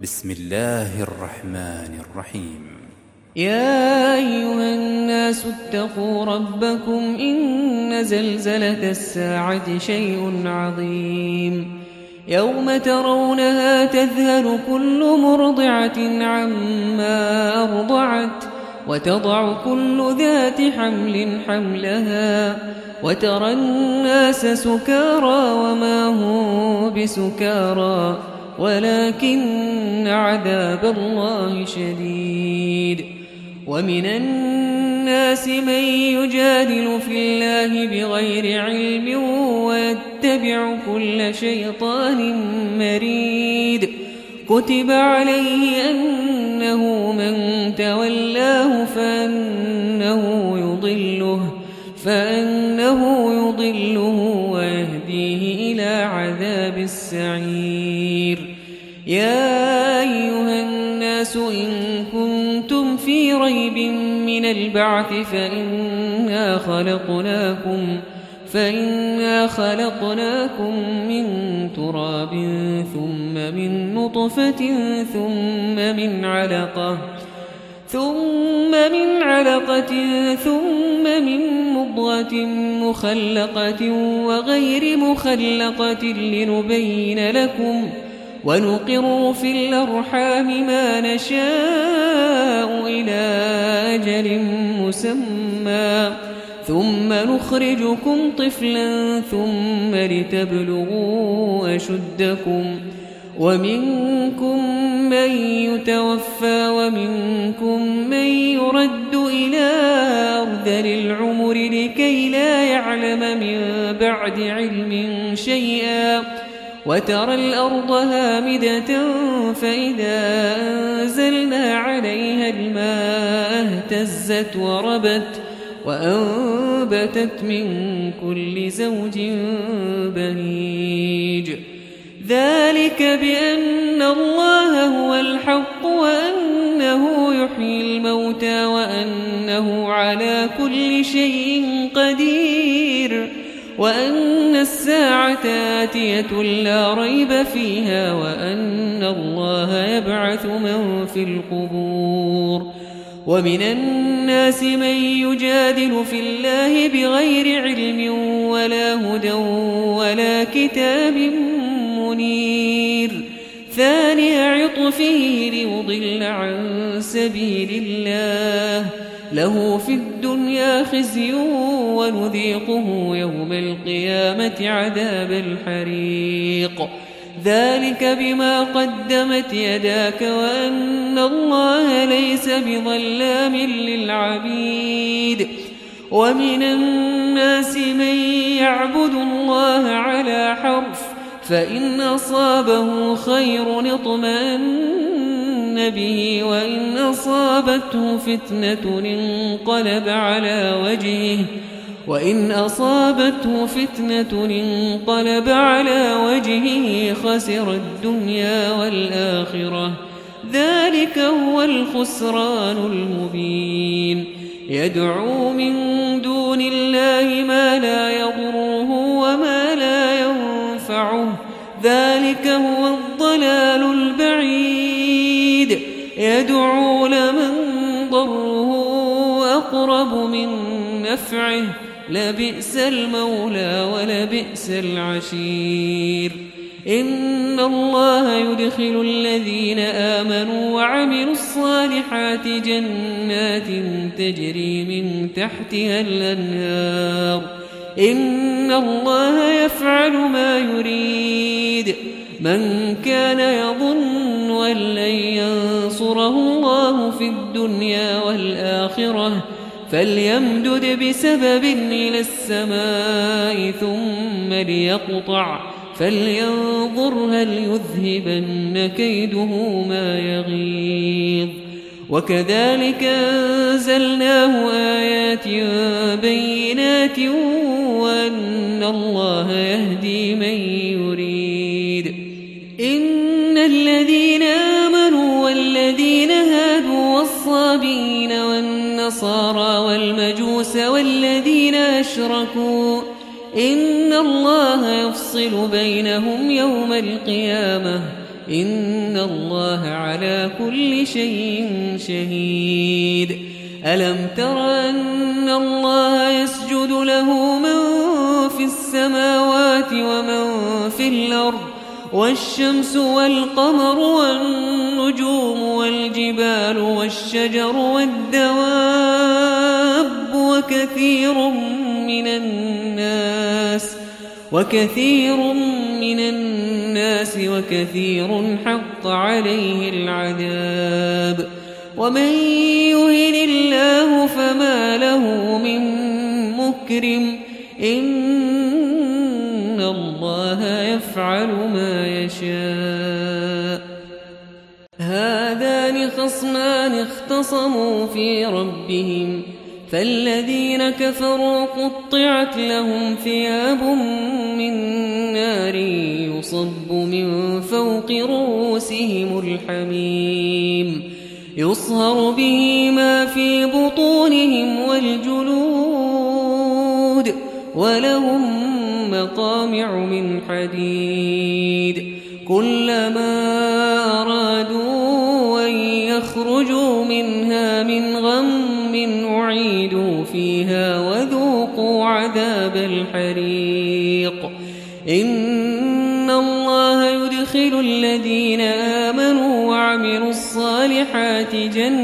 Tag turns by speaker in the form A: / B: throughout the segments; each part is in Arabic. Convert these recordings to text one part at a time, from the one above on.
A: بسم الله الرحمن الرحيم.
B: يا أيها الناس اتقوا ربكم إن زلزلة الساعة شيء عظيم يوم ترونها تذهل كل مرضعة عما أرضعت وتضع كل ذات حمل حملها وترى الناس سكارى وما هم بسكارى ولكن عذاب الله شديد. ومن الناس من يجادل في الله بغير علم ويتبع كل شيطان مريد كتب عليه أنه من تولاه فأنه يضله ويهديه إلى عذاب السعير. يا أيها الناس إن كنتم في ريب من البعث فإنا خلقناكم من تراب ثم من نطفة ثم من علقة ثم من مضغة مخلقة وغير مخلقة لنبين لكم ونقر في الأرحام ما نشاء إلى أجل مسمى ثم نخرجكم طفلا ثم لتبلغوا أشدكم ومنكم من يتوفى ومنكم من يرد إلى أرذل العمر لكي لا يعلم من بعد علم شيئا وترى الأرض هامدة فإذا أنزلنا عليها الماء اهتزت وربت وأنبتت من كل زوج بهيج. ذلك بأن الله هو الحق وأنه يحيي الموتى وأنه على كل شيء قدير وأن الساعة آتية لا ريب فيها وأن الله يبعث من في القبور. ومن الناس من يجادل في الله بغير علم ولا هدى ولا كتاب منير ثاني عطفه ليضل عن سبيل الله له في الدنيا خزي ونذيقه يوم القيامة عذاب الحريق. ذلك بما قدمت يداك وأن الله ليس بظلام للعبيد. ومن الناس من يعبد الله على حرف فإن أصابه خير اطمأن به وإن أصابته فتنة انقلب على وجهه خسر الدنيا والآخرة ذلك هو الخسران المبين. يدعو من دون الله ما لا يضره وما لا ينفعه ذلك هو الضلال البعيد. يدعو لمن ضره أقرب من نفعه لبئس المولى ولبئس العشير. إن الله يدخل الذين آمنوا وعملوا الصالحات جنات تجري من تحتها الأنهار إن الله يفعل ما يريد. من كان يظن أن لن ينصره الله في الدنيا والآخرة فليمدد بسبب إلى السماء ثم ليقطع فلينظر هل يذهبن كيده ما يغيظ. وكذلك أنزلناه آيات بينات وأن الله يهدي من يريد. إن الذين آمنوا والذين هادوا والصابين والنصارى والمجوس والذين أشركوا إن الله يفصل بينهم يوم القيامة إن الله على كل شيء شهيد ألم تر أن الله يسجد له من في السماوات ومن في الأرض والشمس والقمر والنجوم والجبال والشجر والدواب وكثير من الناس وكثير حق عليه العذاب ومن يهن الله فما له من مكرم إن الله يفعل ما يشاء هذان خصمان اختصموا في ربهم فالذين كفروا قطعت لهم ثياب من نار يصب من فوق رؤوسهم الحميم يصهر به ما في بطونهم والجلود ولهم مقامع من حديد كلما أرادوا أن يخرجوا منها من غم أعيدوا فيها وذوقوا عذاب الحريق إن الله يدخل الذين آمنوا وعملوا الصالحات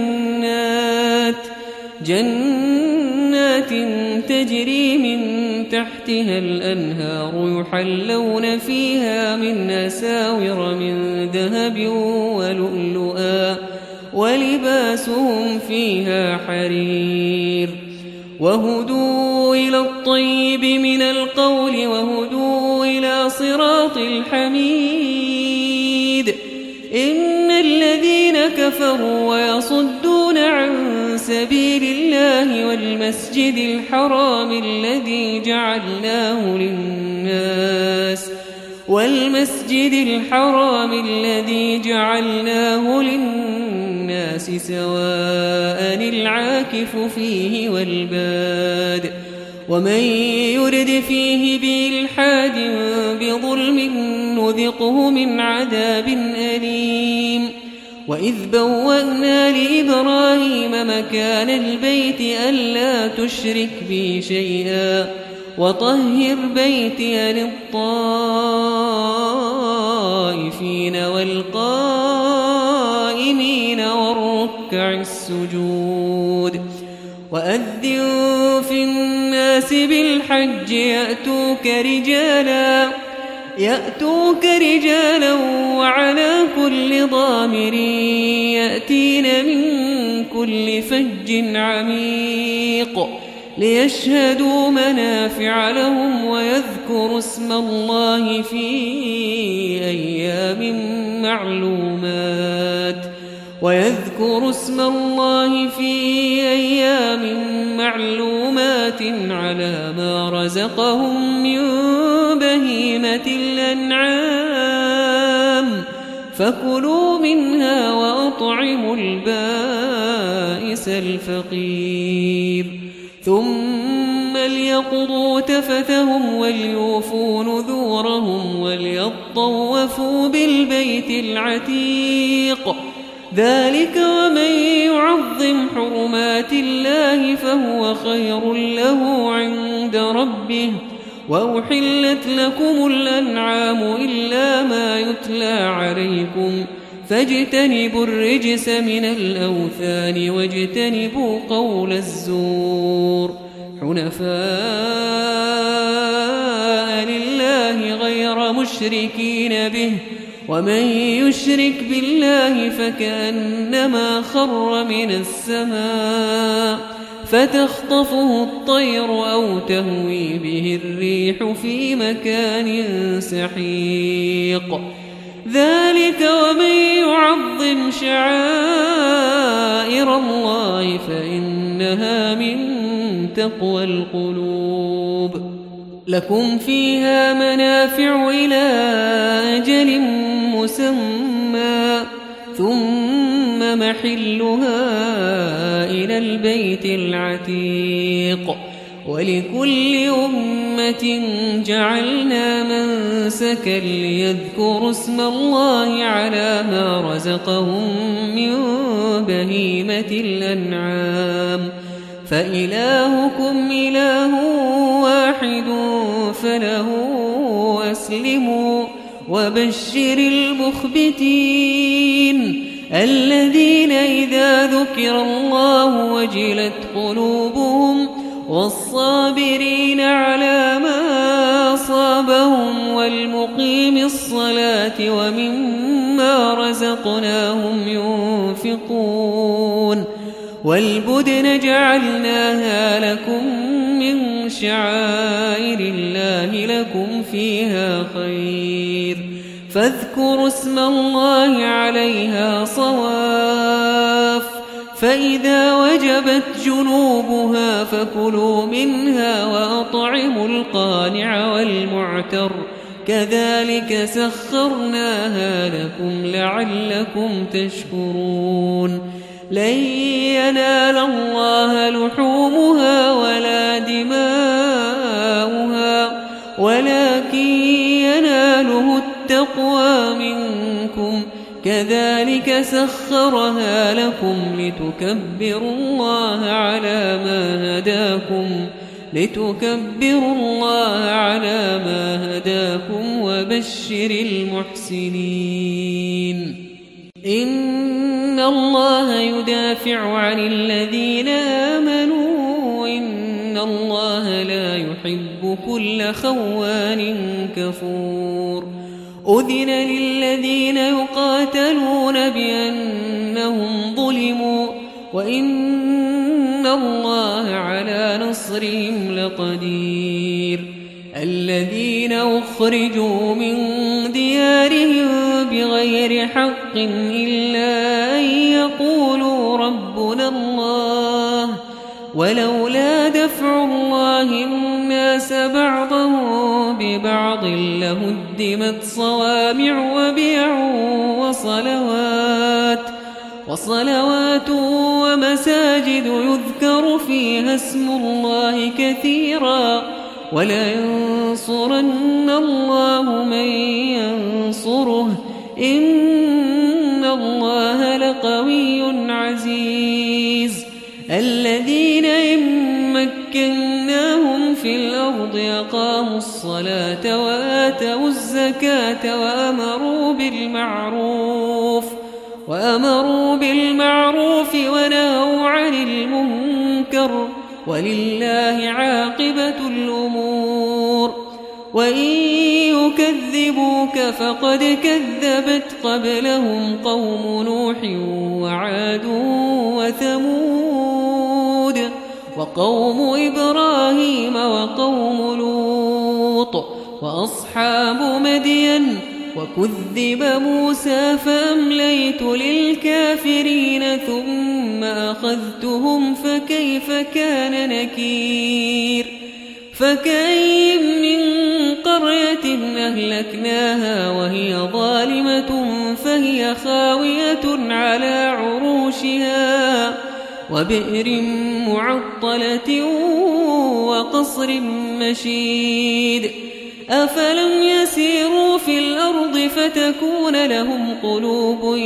B: جنات تجري من تحتها الأنهار يحلون فيها من أساور من ذهب ولؤلؤا ولباسهم فيها حرير وهدوا إلى الطيب من القول وهدوا إلى صراط الحميد إن الذين كفروا ويصدون عن سبيل الله والمسجد الحرام الذي جعلناه للناس سواء العاكف فيه والباد ومن يرد فيه بإلحاد بظلم نذقه من عذاب أليم وإذ بوأنا لإبراهيم مكان البيت ألا تشرك بي شيئا وطهر بيتي للطائفين والقائمين والركع السجود وأذن في الناس بالحج يأتوك رجالا وعلى كل ضامر يأتين من كل فج عميق ليشهدوا منافع لهم ويذكروا اسم الله في أيام معلومات على ما رزقهم من بهيمة الأنعام فكلوا منها وأطعموا البائس الفقير ثم ليقضوا تفثهم وليوفوا نذورهم وليطوفوا بالبيت العتيق ذلك ومن يعظم حرمات الله فهو خير له عند ربه وأحلت لكم الأنعام إلا ما يتلى عليكم فاجتنبوا الرجس من الأوثان واجتنبوا قول الزور حنفاء لله غير مشركين به ومن يشرك بالله فكأنما خر من السماء فتخطفه الطير أو تهوي به الريح في مكان سحيق ذلك ومن يعظم شعائر الله فإنها من تقوى القلوب لكم فيها منافع إلى أجل مسمى ثم محلها إلى البيت العتيق ولكل أمة جعلنا منسكا ليذكروا اسم الله على ما رزقهم من بهيمة الأنعام فإلهكم إله واحد فله أسلموا وبشر المخبتين الذين إذا ذكر الله وجلت قلوبهم والصابرين على ما أصابهم والمقيم الصلاة ومما رزقناهم ينفقون والبدن جعلناها لكم من شعائر الله لكم فيها خير فاذكروا اسم الله عليها صواف فإذا وجبت جنوبها فكلوا منها وأطعموا القانع والمعتر كذلك سخرناها لكم لعلكم تشكرون لن ينال الله لحومها ولا دماؤها ولكن يناله التقوى منكم كذلك سخرها لكم لتكبروا الله على ما هداكم وبشر المحسنين إن الله يدافع عن الذين آمنوا إن الله لا يحب كل خوان كفور أذن للذين يقاتلون بأنهم ظلموا وإن الله على نصرهم لقدير الذين أخرجوا من ديارهم بغير حق إلا أن يقولوا ربنا الله ولولا دفع الله الناس بعضهم ببعض لهدمت صوامع وبيع وصلوات ومساجد يذكر فيها اسم الله كثيرا ولينصرن الله من ينصره إن الله لقوي عزيز الذين إن مكناهم في الأرض أقاموا الصلاة وآتوا الزكاة وأمروا بالمعروف ونهوا عن المنكر ولله عاقبة الأمور وإن يكذبوك فقد كذبت قبلهم قوم نوح وعاد وثمود وقوم إبراهيم وقوم لوط وأصحاب مدين وكذب موسى فأمليت للكافرين ثم أخذتهم فكيف كان نكير فكأين من قرية أهلكناها وهي ظالمة فهي خاوية على عروشها وبئر معطلة وقصر مشيد أفلم يسيروا في الأرض فتكون لهم قلوب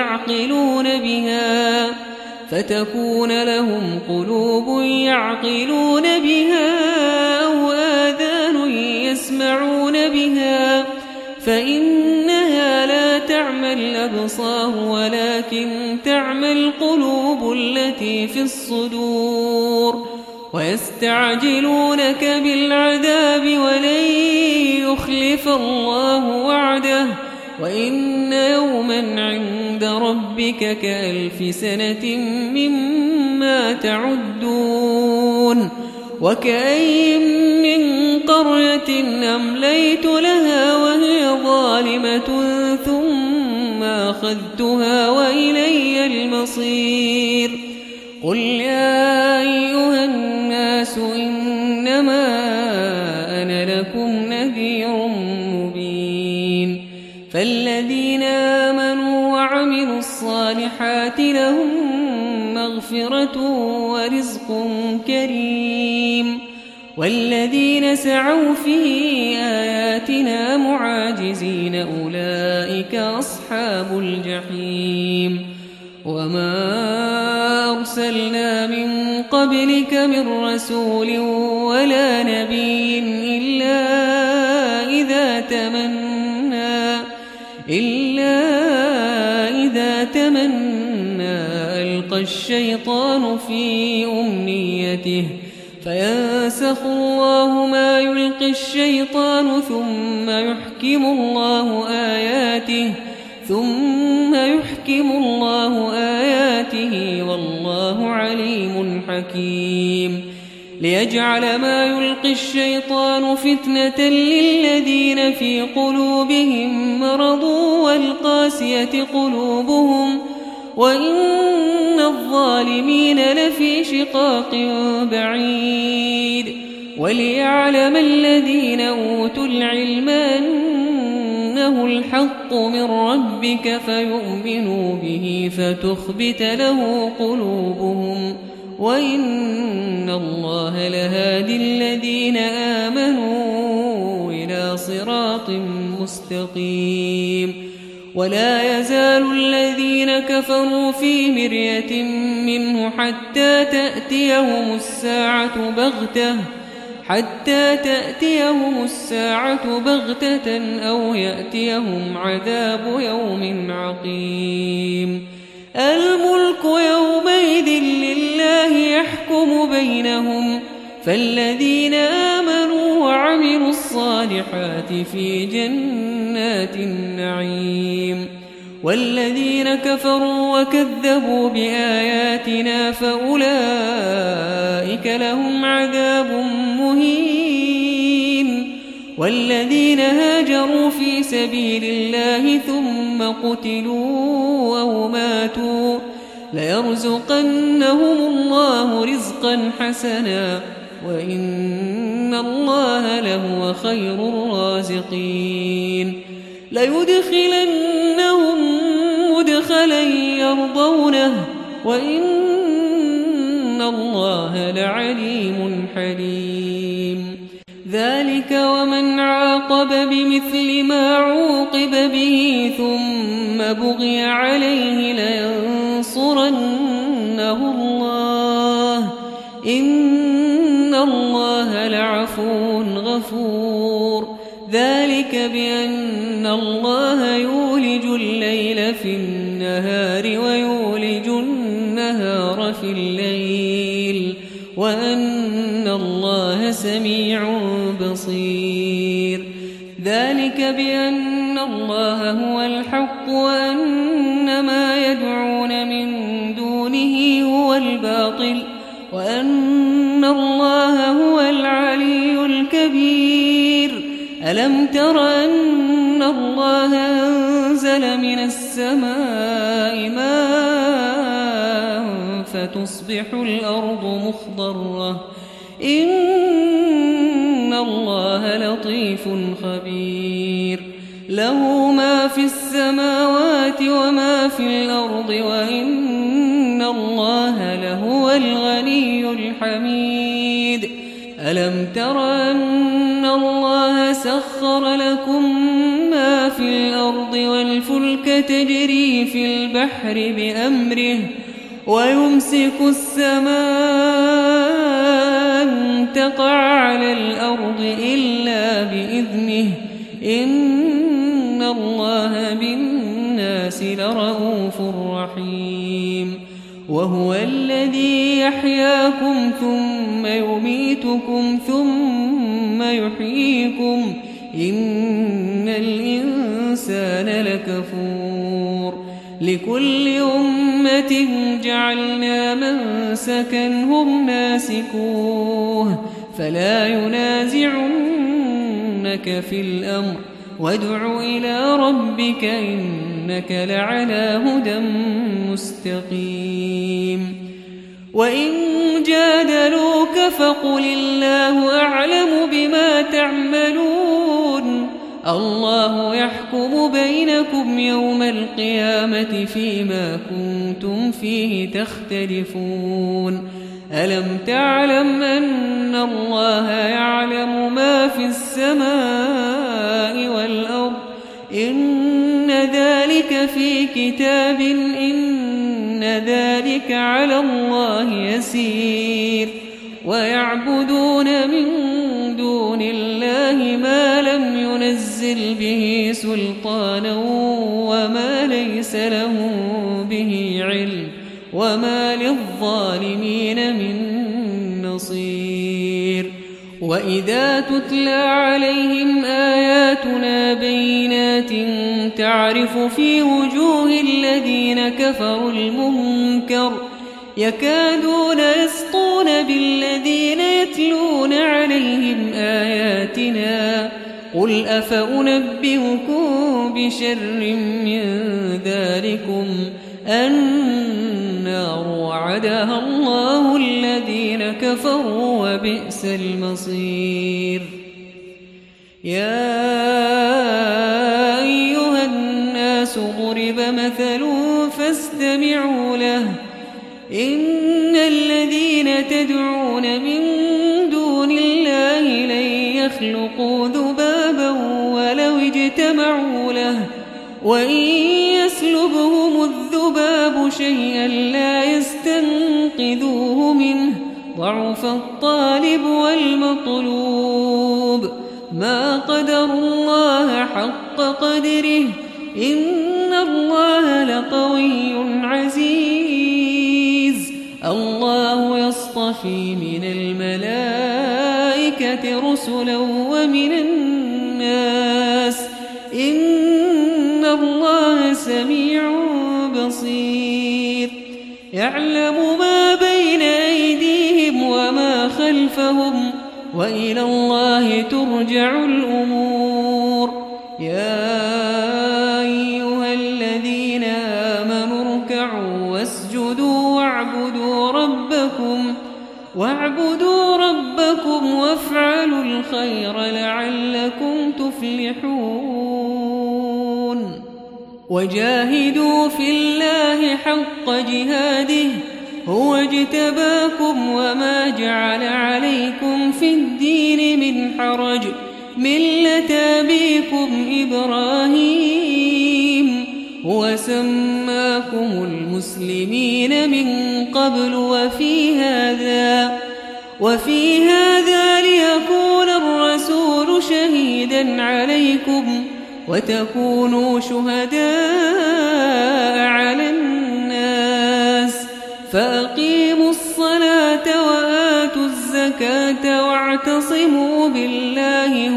B: يعقلون بها أو آذان يسمعون بها فإنها لا تعمى الأبصار ولكن تعمى القلوب التي في الصدور ويستعجلونك بالعذاب ولن يخلف الله وعده وإن يوما عند ربك كألف سنة مما تعدون وكأين من قرية أمليت لها وهي ظالمة ثم أخذتها وإلي المصير قل يا أيها الناس إنما أنا لكم نذير مبين فالذين آمنوا وعملوا الصالحات لهم مغفرة ورزق كريم والذين سعوا في آياتنا معاجزين أولئك أصحاب الجحيم وما أرسلنا من قبلك من رسول ولا نبي إلا إذا تمنى ألقى الشيطان في أمنيته فينسخ الله ما يلقي الشيطان ثم يحكم الله آياته والله عليم حكيم ليجعل ما يلقي الشيطان فتنة للذين في قلوبهم مرض والقاسية قلوبهم وإن الظالمين لفي شقاق بعيد وليعلم الذين أوتوا العلم أنه الحق من ربك فيؤمنوا به فتخبت له قلوبهم وإن الله لهادي الذين آمنوا إلى صراط مستقيم ولا يزال الذين كفروا في مرية منه حتى تأتيهم الساعة بغتة أو يأتيهم عذاب يوم عقيم الملك يومئذ لله يحكم بينهم فالذين آمنوا وعملوا الصالحات في جنات النعيم والذين كفروا وكذبوا بآياتنا فأولئك لهم عذاب مهين والذين هاجروا في سبيل الله ثم قتلوا أو ماتوا ليرزقنهم الله رزقا حسنا وإن الله لهو خير الرازقين ليدخلنهم مدخلا يرضونه وإن الله لعليم حليم ذلك ومن عاقب بمثل ما عوقب به ثم بغي عليه لينصرنه الله إن الله لعفو غفور ذلك بأن الله يولج الليل في النهار ويولج النهار في الليل وأن الله سميع بصير ذلك بأن الله هو الحق وأن ما يدعون من دونه هو الباطل وأن الله هو العلي الكبير ألم تر أن الله أنزل من السماء ماء فتصبح الأرض مخضرة إن الله لطيف خبير له ما في السماوات وما في الأرض وإن الله لهو الغني الحميد ألم تر أن الله سخر لكم ما في الأرض والفلك تجري في البحر بأمره ويمسك السماء أن تقع على الأرض إلا بإذنه إن الله بالناس لرءوف رحيم وهو الذي يحياكم ثم يميتكم ثم يحييكم إن الإنسان لكفور لكل أمة جعلنا منسكا هم ناسكوه فلا ينازعنك في الأمر وادع إلى ربك إنك لعلى هدى مستقيم وإن جادلوك فقل الله أعلم بما تعملون الله يحكم بينكم يوم القيامة فيما كنتم فيه تختلفون ألم تعلم أن الله يعلم ما في السماء والأرض إن ذلك في كتاب إن ذلك على الله يسير ويعبدون من دون الله ما لم ينزل به سلطانا وما ليس لهم به علم وما للظالمين من نصير وإذا تتلى عليهم آياتنا بينات تعرف في وجوه الذين كفروا المنكر يكادون يسطون بالذين يتلون عليهم آياتنا قل أفأنبئكم بشر من ذلكم النار وعدها الله الذين كفروا وبئس المصير يا أيها الناس ضرب مثل فاستمعوا له إن الذين تدعون من دون الله لن يخلقوا ذبابا ولو اجتمعوا له وإن يسلبهم الذباب شيئا لا يستنقذوه منه ضعف الطالب والمطلوب ما قدر الله حق قدره إن الله لقوي عزيز الله يصطفي من الملائكة رسلا ومن الناس إن الله سميع بصير يعلم ما بين أيديهم وما خلفهم وإلى الله ترجع الأمور يا أيها الذين آمنوا اركعوا واسجدوا واعبدوا ربكم وافعلوا الخير لعلكم تفلحون وجاهدوا في الله حق جهاده هو اجتباكم وما جعل عليكم في الدين من حرج ملة أبيكم إبراهيم هو سماكم المسلمين من قبل وفي هذا ليكون الرسول شهيدا عليكم وتكونوا شهداء على الناس فأقيموا الصلاة وآتوا الزكاة واعتصموا بالله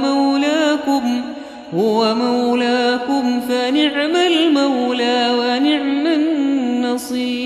B: هو مولاكم فنعم المولى ونعم النصير